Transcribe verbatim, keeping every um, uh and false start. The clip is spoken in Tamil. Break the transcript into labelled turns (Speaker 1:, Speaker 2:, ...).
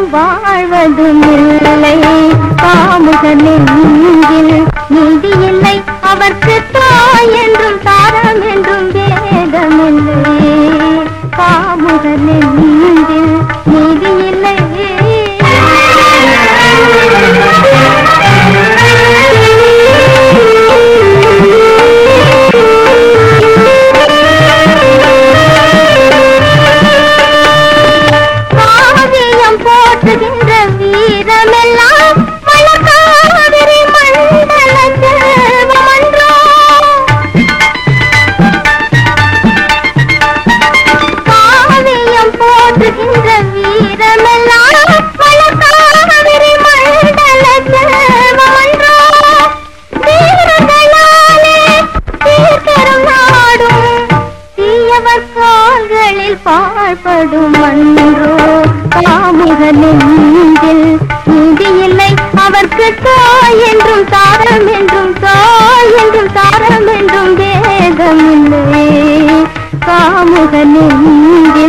Speaker 1: வாழ்வதும் இல்லை. காமுக நெஞ்சில் நீதி இல்லை, அவர்க்கு தாய் என்றும் தாரம் என்றும் வேதமில்லை. காமுக நெஞ்சில் நீதி இல்லை. போற்றுகின்ற வீரமெல்லாம் மலகாவிரி மண்டல செல்வமன்றோ. காவியம் போற்றுகின்ற வீரமெல்லாம் மலகாவிரி மண்டல செல்வமன்றோ. வீரர்களாலே சீர்கரும் நாடும் தீயவர் கால்களில் பாழ்படும் அன்றோ. காமுக நெஞ்சில் நீதி இல்லை, அவர்க்கு தாய் என்றும் தாரம் என்றும் தாய் என்றும் தாரம் என்றும் வேதமில்லை. காமுக நெஞ்சில்